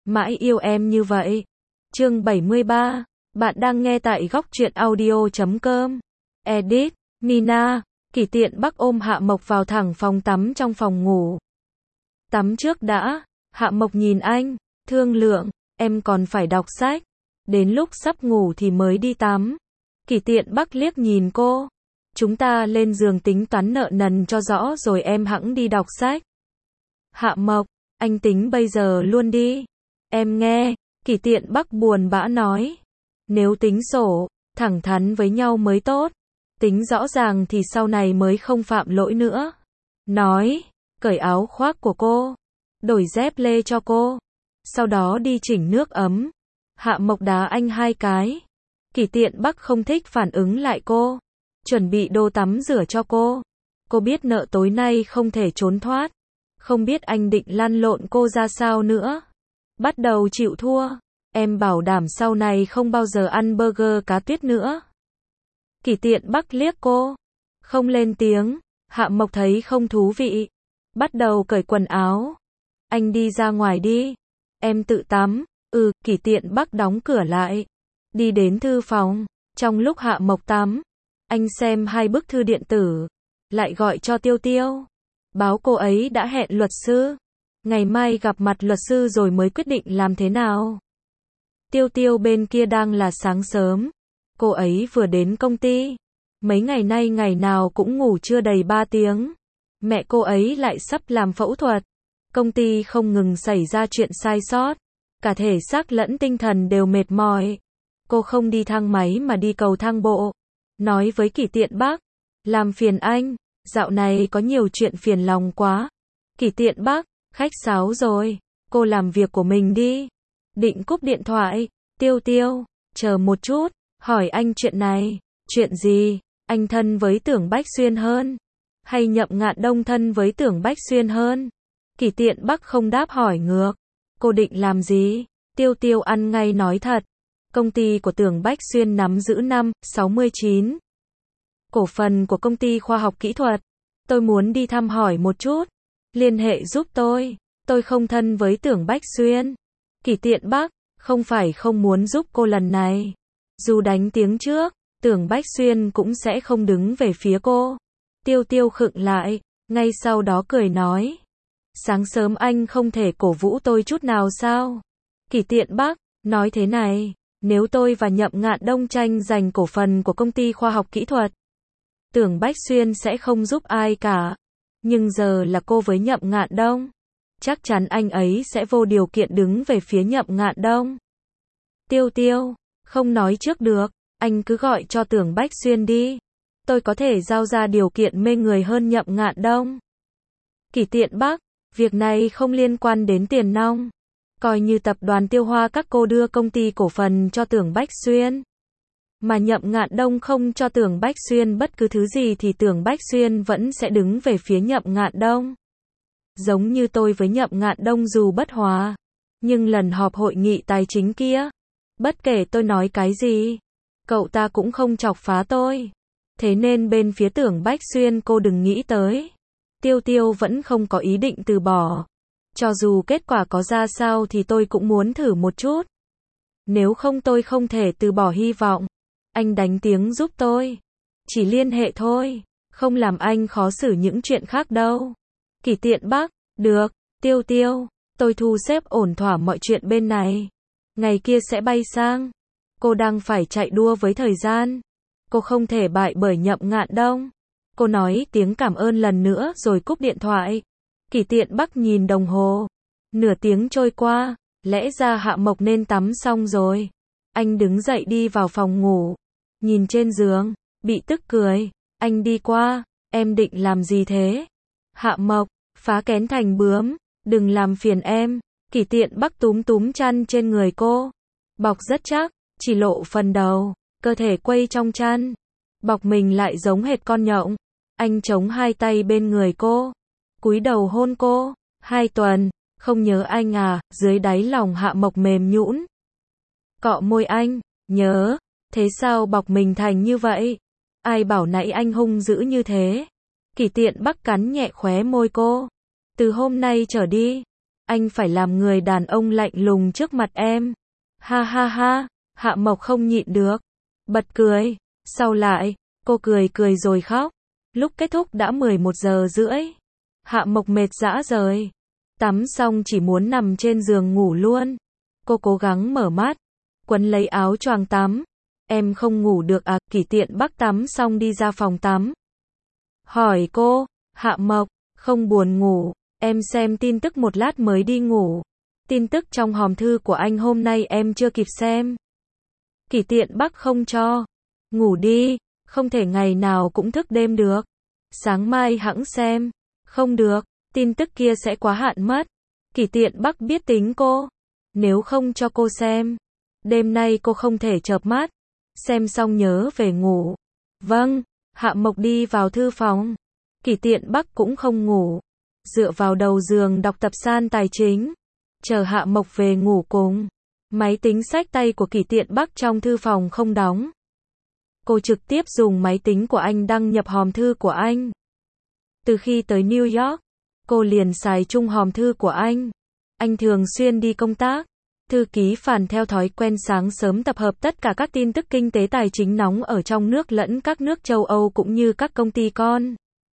mãi yêu em như vậy. Chương 73. Bạn đang nghe tại góc truyện audio.com. Edit, Mina. Kỷ Tiện Bắc ôm Hạ Mộc vào thẳng phòng tắm trong phòng ngủ. Tắm trước đã. Hạ Mộc nhìn anh, thương lượng, em còn phải đọc sách. Đến lúc sắp ngủ thì mới đi tắm. Kỷ Tiện Bắc liếc nhìn cô. Chúng ta lên giường tính toán nợ nần cho rõ rồi em hẵng đi đọc sách. Hạ Mộc, anh tính bây giờ luôn đi. Em nghe, Kỷ Tiện Bắc buồn bã nói. Nếu tính sổ, thẳng thắn với nhau mới tốt. Tính rõ ràng thì sau này mới không phạm lỗi nữa. Nói, cởi áo khoác của cô, đổi dép lê cho cô. Sau đó đi chỉnh nước ấm. Hạ Mộc đá anh 2 cái. Kỷ Tiện Bắc không thích phản ứng lại cô. Chuẩn bị đồ tắm rửa cho cô. Cô biết nợ tối nay không thể trốn thoát. Không biết anh định lăn lộn cô ra sao nữa. Bắt đầu chịu thua. Em bảo đảm sau này không bao giờ ăn burger cá tuyết nữa. Kỷ Tiện Bắc liếc cô. Không lên tiếng. Hạ Mộc thấy không thú vị. Bắt đầu cởi quần áo. Anh đi ra ngoài đi. Em tự tắm. Kỷ Tiện Bắc đóng cửa lại. Đi đến thư phòng. Trong lúc Hạ Mộc tắm, anh xem 2 bức thư điện tử. Lại gọi cho Tiêu Tiêu. Báo cô ấy đã hẹn luật sư. Ngày mai gặp mặt luật sư rồi mới quyết định làm thế nào. Tiêu Tiêu bên kia đang là sáng sớm. Cô ấy vừa đến công ty. Mấy ngày nay ngày nào cũng ngủ chưa đầy 3 tiếng. Mẹ cô ấy lại sắp làm phẫu thuật. Công ty không ngừng xảy ra chuyện sai sót. Cả thể xác lẫn tinh thần đều mệt mỏi. Cô không đi thang máy mà đi cầu thang bộ. Nói với Kỷ Tiện Bắc. Làm phiền anh. Dạo này có nhiều chuyện phiền lòng quá. Kỷ Tiện Bắc. Khách sáo rồi. Cô làm việc của mình đi. Định cúp điện thoại. Tiêu Tiêu. Chờ một chút. Hỏi anh chuyện này. Chuyện gì? Anh thân với Tưởng Bách Xuyên hơn? Hay Nhậm Ngạn Đông thân với Tưởng Bách Xuyên hơn? Kỷ Tiện Bắc không đáp hỏi ngược. Cô định làm gì? Tiêu Tiêu ăn ngay nói thật. Công ty của Tưởng Bách Xuyên nắm giữ 69% cổ phần của công ty khoa học kỹ thuật. Tôi muốn đi thăm hỏi một chút. Liên hệ giúp tôi. Tôi không thân với Tưởng Bách Xuyên. Kỷ Tiện Bắc, không phải không muốn giúp cô lần này. Dù đánh tiếng trước, Tưởng Bách Xuyên cũng sẽ không đứng về phía cô. Tiêu Tiêu khựng lại, ngay sau đó cười nói. Sáng sớm anh không thể cổ vũ tôi chút nào sao? Kỷ Tiện Bắc, nói thế này, nếu tôi và Nhậm Ngạn Đông tranh giành cổ phần của công ty khoa học kỹ thuật, Tưởng Bách Xuyên sẽ không giúp ai cả. Nhưng giờ là cô với Nhậm Ngạn Đông. Chắc chắn anh ấy sẽ vô điều kiện đứng về phía Nhậm Ngạn Đông. Tiêu Tiêu, không nói trước được, anh cứ gọi cho Tưởng Bách Xuyên đi. Tôi có thể giao ra điều kiện mê người hơn Nhậm Ngạn Đông. Kỷ Tiện Bắc, việc này không liên quan đến tiền nong. Coi như tập đoàn Tiêu Hoa các cô đưa công ty cổ phần cho Tưởng Bách Xuyên. Mà Nhậm Ngạn Đông không cho Tưởng Bách Xuyên bất cứ thứ gì thì Tưởng Bách Xuyên vẫn sẽ đứng về phía Nhậm Ngạn Đông. Giống như tôi với Nhậm Ngạn Đông dù bất hòa. Nhưng lần họp hội nghị tài chính kia, bất kể tôi nói cái gì, cậu ta cũng không chọc phá tôi. Thế nên bên phía Tưởng Bách Xuyên cô đừng nghĩ tới. Tiêu Tiêu vẫn không có ý định từ bỏ. Cho dù kết quả có ra sao thì tôi cũng muốn thử một chút. Nếu không tôi không thể từ bỏ hy vọng. Anh đánh tiếng giúp tôi. Chỉ liên hệ thôi. Không làm anh khó xử những chuyện khác đâu. Kỷ Tiện Bắc, được, Tiêu Tiêu, tôi thu xếp ổn thỏa mọi chuyện bên này. Ngày kia sẽ bay sang. Cô đang phải chạy đua với thời gian. Cô không thể bại bởi Nhậm Ngạn Đông. Cô nói tiếng cảm ơn lần nữa rồi cúp điện thoại. Kỷ Tiện Bắc nhìn đồng hồ. Nửa tiếng trôi qua, lẽ ra Hạ Mộc nên tắm xong rồi. Anh đứng dậy đi vào phòng ngủ. Nhìn trên giường, bị tức cười. Anh đi qua, em định làm gì thế? Hạ Mộc, phá kén thành bướm. Đừng làm phiền em. Kỷ Tiện Bắc túm túm chăn trên người cô. Bọc rất chắc, chỉ lộ phần đầu. Cơ thể quây trong chăn. Bọc mình lại giống hệt con nhộng. Anh chống 2 tay bên người cô. Cúi đầu hôn cô. 2 tuần, không nhớ anh à? Dưới đáy lòng Hạ Mộc mềm nhũn. Cọ môi anh, nhớ. Thế sao bọc mình thành như vậy? Ai bảo nãy anh hung dữ như thế? Kỷ Tiện Bắc cắn nhẹ khóe môi cô. Từ hôm nay trở đi, anh phải làm người đàn ông lạnh lùng trước mặt em. Ha ha ha, Hạ Mộc không nhịn được. Bật cười, sau lại, cô cười cười rồi khóc. Lúc kết thúc đã 11 giờ rưỡi. Hạ Mộc mệt rã rời. Tắm xong chỉ muốn nằm trên giường ngủ luôn. Cô cố gắng mở mắt, quấn lấy áo choàng tắm. Em không ngủ được à? Kỷ Tiện Bắc tắm xong đi ra phòng tắm. Hỏi cô, Hạ Mộc, không buồn ngủ, em xem tin tức một lát mới đi ngủ. Tin tức trong hòm thư của anh hôm nay em chưa kịp xem. Kỷ Tiện Bắc không cho. Ngủ đi, không thể ngày nào cũng thức đêm được. Sáng mai hẵng xem. Không được, tin tức kia sẽ quá hạn mất. Kỷ Tiện Bắc biết tính cô. Nếu không cho cô xem, đêm nay cô không thể chợp mắt. Xem xong nhớ về ngủ. Vâng, Hạ Mộc đi vào thư phòng. Kỷ Tiện Bắc cũng không ngủ. Dựa vào đầu giường đọc tập san tài chính. Chờ Hạ Mộc về ngủ cùng. Máy tính xách tay của Kỷ Tiện Bắc trong thư phòng không đóng. Cô trực tiếp dùng máy tính của anh đăng nhập hòm thư của anh. Từ khi tới New York, cô liền xài chung hòm thư của anh. Anh thường xuyên đi công tác. Thư ký Phàn theo thói quen sáng sớm tập hợp tất cả các tin tức kinh tế tài chính nóng ở trong nước lẫn các nước châu Âu cũng như các công ty con.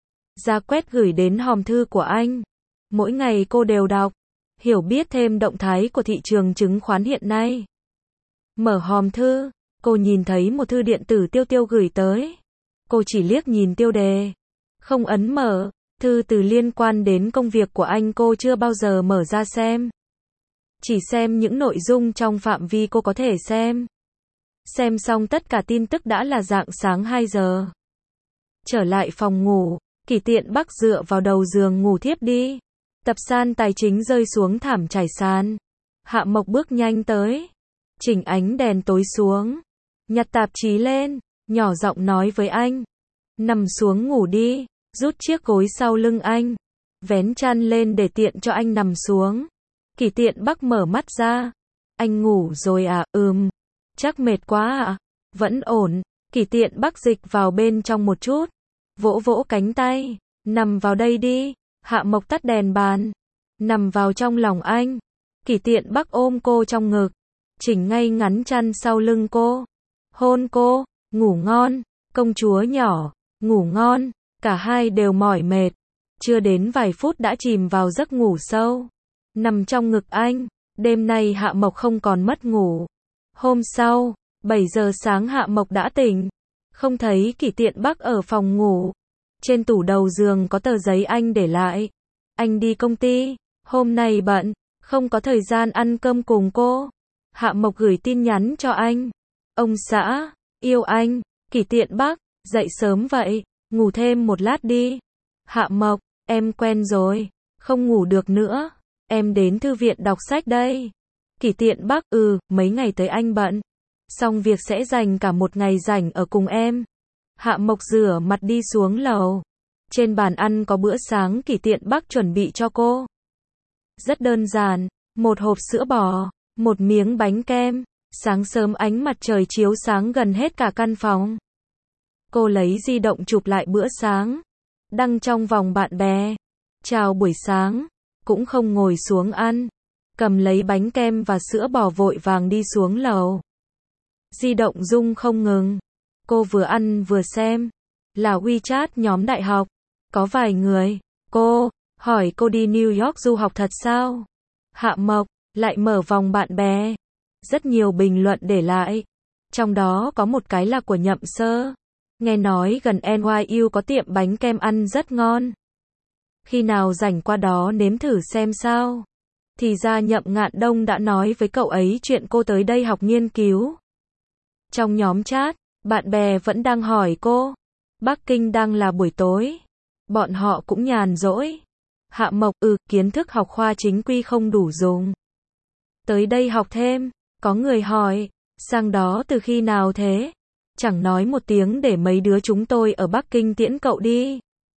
Ra quét gửi đến hòm thư của anh. Mỗi ngày cô đều đọc, hiểu biết thêm động thái của thị trường chứng khoán hiện nay. Mở hòm thư, cô nhìn thấy một thư điện tử Tiêu Tiêu gửi tới. Cô chỉ liếc nhìn tiêu đề, không ấn mở. Thư từ liên quan đến công việc của anh cô chưa bao giờ mở ra xem. Chỉ xem những nội dung trong phạm vi cô có thể xem. Xem xong tất cả tin tức đã là rạng sáng 2 giờ. Trở lại phòng ngủ, Kỷ Tiện Bắc dựa vào đầu giường ngủ thiếp đi. Tập san tài chính rơi xuống thảm trải sàn. Hạ Mộc bước nhanh tới. Chỉnh ánh đèn tối xuống. Nhặt tạp chí lên, nhỏ giọng nói với anh. Nằm xuống ngủ đi, rút chiếc gối sau lưng anh. Vén chăn lên để tiện cho anh nằm xuống. Kỷ Tiện Bắc mở mắt ra. Anh ngủ rồi à? Chắc mệt quá à? Vẫn ổn. Kỷ Tiện Bắc dịch vào bên trong một chút. Vỗ vỗ cánh tay. Nằm vào đây đi. Hạ Mộc tắt đèn bàn. Nằm vào trong lòng anh. Kỷ Tiện Bắc ôm cô trong ngực. Chỉnh ngay ngắn chăn sau lưng cô. Hôn cô. Ngủ ngon. Công chúa nhỏ. Ngủ ngon. Cả hai đều mỏi mệt. Chưa đến vài phút đã chìm vào giấc ngủ sâu. Nằm trong ngực anh. Đêm nay Hạ Mộc không còn mất ngủ. Hôm sau, 7 giờ sáng Hạ Mộc đã tỉnh. Không thấy Kỷ Tiện Bắc ở phòng ngủ. Trên tủ đầu giường có tờ giấy anh để lại. Anh đi công ty, hôm nay bận, không có thời gian ăn cơm cùng cô. Hạ Mộc gửi tin nhắn cho anh. Ông xã, yêu anh. Kỷ Tiện Bắc, dậy sớm vậy, ngủ thêm một lát đi. Hạ Mộc, em quen rồi, không ngủ được nữa. Em đến thư viện đọc sách đây. Kỷ Tiện Bắc, mấy ngày tới anh bận. Xong việc sẽ dành cả một ngày rảnh ở cùng em. Hạ Mộc rửa mặt đi xuống lầu. Trên bàn ăn có bữa sáng Kỷ Tiện Bắc chuẩn bị cho cô. Rất đơn giản, một hộp sữa bò, một miếng bánh kem. Sáng sớm ánh mặt trời chiếu sáng gần hết cả căn phòng. Cô lấy di động chụp lại bữa sáng. Đăng trong vòng bạn bè. Chào buổi sáng. Cũng không ngồi xuống ăn. Cầm lấy bánh kem và sữa bò vội vàng đi xuống lầu. Di động rung không ngừng. Cô vừa ăn vừa xem. Là WeChat nhóm đại học. Có vài người. Cô, hỏi cô đi New York du học thật sao? Hạ Mộc, lại mở vòng bạn bè. Rất nhiều bình luận để lại. Trong đó có một cái là của Nhậm Sơ. Nghe nói gần NYU có tiệm bánh kem ăn rất ngon. Khi nào rảnh qua đó nếm thử xem sao. Thì ra Nhậm Ngạn Đông đã nói với cậu ấy chuyện cô tới đây học nghiên cứu. Trong nhóm chat, bạn bè vẫn đang hỏi cô. Bắc Kinh đang là buổi tối. Bọn họ cũng nhàn rỗi. Hạ Mộc, kiến thức học khoa chính quy không đủ dùng. Tới đây học thêm. Có người hỏi, sang đó từ khi nào thế? Chẳng nói một tiếng để mấy đứa chúng tôi ở Bắc Kinh tiễn cậu đi.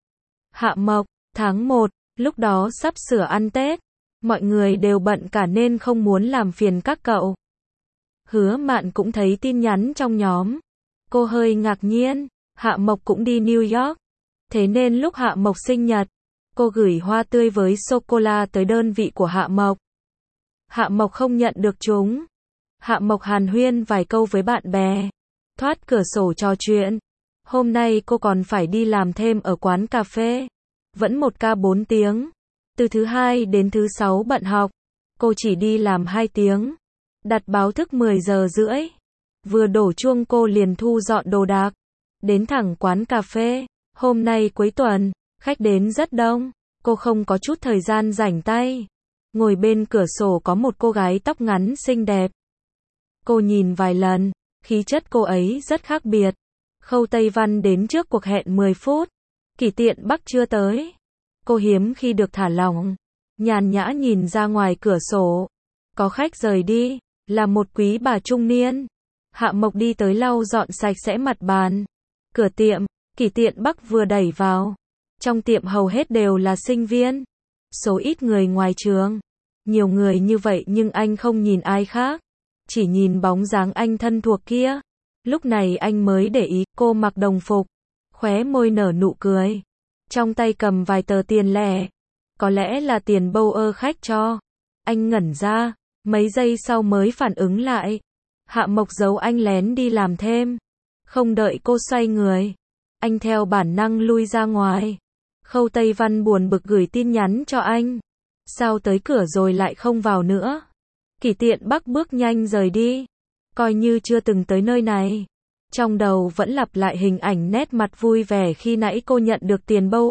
Hạ Mộc, tháng 1, lúc đó sắp sửa ăn Tết. Mọi người đều bận cả nên không muốn làm phiền các cậu. Hứa Mạn cũng thấy tin nhắn trong nhóm. Cô hơi ngạc nhiên, Hạ Mộc cũng đi New York. Thế nên lúc Hạ Mộc sinh nhật, Cô gửi hoa tươi với sô-cô-la tới đơn vị của Hạ Mộc. Hạ Mộc không nhận được chúng. Hạ Mộc hàn huyên vài câu với bạn bè, thoát cửa sổ trò chuyện. Hôm nay cô còn phải đi làm thêm ở quán cà phê. Vẫn 1 ca 4 tiếng. Từ thứ hai đến thứ sáu bận học. Cô chỉ đi làm 2 tiếng. Đặt báo thức 10 giờ rưỡi. Vừa đổ chuông cô liền thu dọn đồ đạc. Đến thẳng quán cà phê. Hôm nay cuối tuần, khách đến rất đông. Cô không có chút thời gian rảnh tay. Ngồi bên cửa sổ có một cô gái tóc ngắn xinh đẹp. Cô nhìn vài lần, khí chất cô ấy rất khác biệt. Khâu Tây Văn đến trước cuộc hẹn 10 phút. Kỷ Tiện Bắc chưa tới. Cô hiếm khi được thả lỏng. Nhàn nhã nhìn ra ngoài cửa sổ. Có khách rời đi, là một quý bà trung niên. Hạ Mộc đi tới lau dọn sạch sẽ mặt bàn. Cửa tiệm, Kỷ Tiện Bắc vừa đẩy vào. Trong tiệm hầu hết đều là sinh viên. Số ít người ngoài trường. Nhiều người như vậy nhưng anh không nhìn ai khác. Chỉ nhìn bóng dáng anh thân thuộc kia. Lúc này anh mới để ý, cô mặc đồng phục. Khóe môi nở nụ cười. Trong tay cầm vài tờ tiền lẻ. Có lẽ là tiền bâu khách cho. Anh ngẩn ra, mấy giây sau mới phản ứng lại. Hạ Mộc giấu anh lén đi làm thêm. Không đợi cô xoay người. Anh theo bản năng lui ra ngoài. Khâu Tây Văn buồn bực gửi tin nhắn cho anh. Sao tới cửa rồi lại không vào nữa? Kỷ Tiện Bắc bước nhanh rời đi. Coi như chưa từng tới nơi này. Trong đầu vẫn lặp lại hình ảnh nét mặt vui vẻ khi nãy cô nhận được tiền bâu.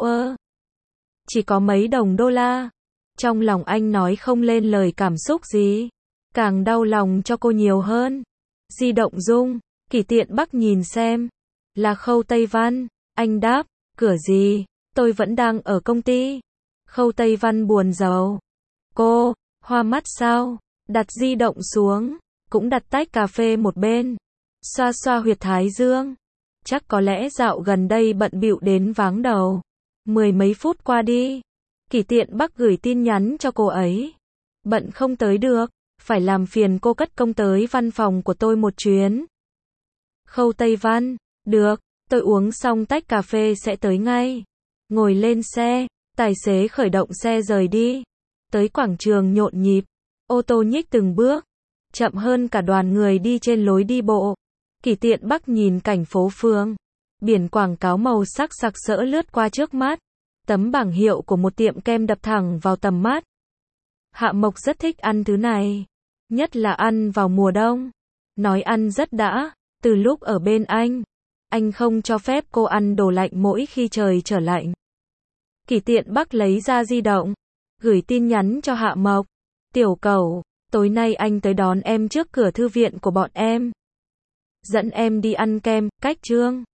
Chỉ có mấy đồng đô la. Trong lòng anh nói không lên lời cảm xúc gì. Càng đau lòng cho cô nhiều hơn. Di động rung. Kỷ Tiện Bắc nhìn xem. Là Khâu Tây Văn. Anh đáp. Cửa gì? Tôi vẫn đang ở công ty. Khâu Tây Văn buồn rầu. Cô, hoa mắt sao? Đặt di động xuống. Cũng đặt tách cà phê một bên. Xoa xoa huyệt thái dương. Chắc có lẽ dạo gần đây bận bịu đến váng đầu. 10 mấy phút qua đi. Kỷ Tiện Bắc gửi tin nhắn cho cô ấy. Bận không tới được. Phải làm phiền cô cất công tới văn phòng của tôi một chuyến. Khâu Tây Văn. Được, tôi uống xong tách cà phê sẽ tới ngay. Ngồi lên xe. Tài xế khởi động xe rời đi. Tới quảng trường nhộn nhịp. Ô tô nhích từng bước. Chậm hơn cả đoàn người đi trên lối đi bộ. Kỷ Tiện Bắc nhìn cảnh phố phường. Biển quảng cáo màu sắc sặc sỡ lướt qua trước mắt. Tấm bảng hiệu của một tiệm kem đập thẳng vào tầm mắt. Hạ Mộc rất thích ăn thứ này. Nhất là ăn vào mùa đông. Nói ăn rất đã. Từ lúc ở bên anh không cho phép cô ăn đồ lạnh mỗi khi trời trở lạnh. Kỷ Tiện Bắc lấy ra di động. Gửi tin nhắn cho Hạ Mộc. Tiểu Cẩu, tối nay anh tới đón em trước cửa thư viện của bọn em. Dẫn em đi ăn kem, cách Trương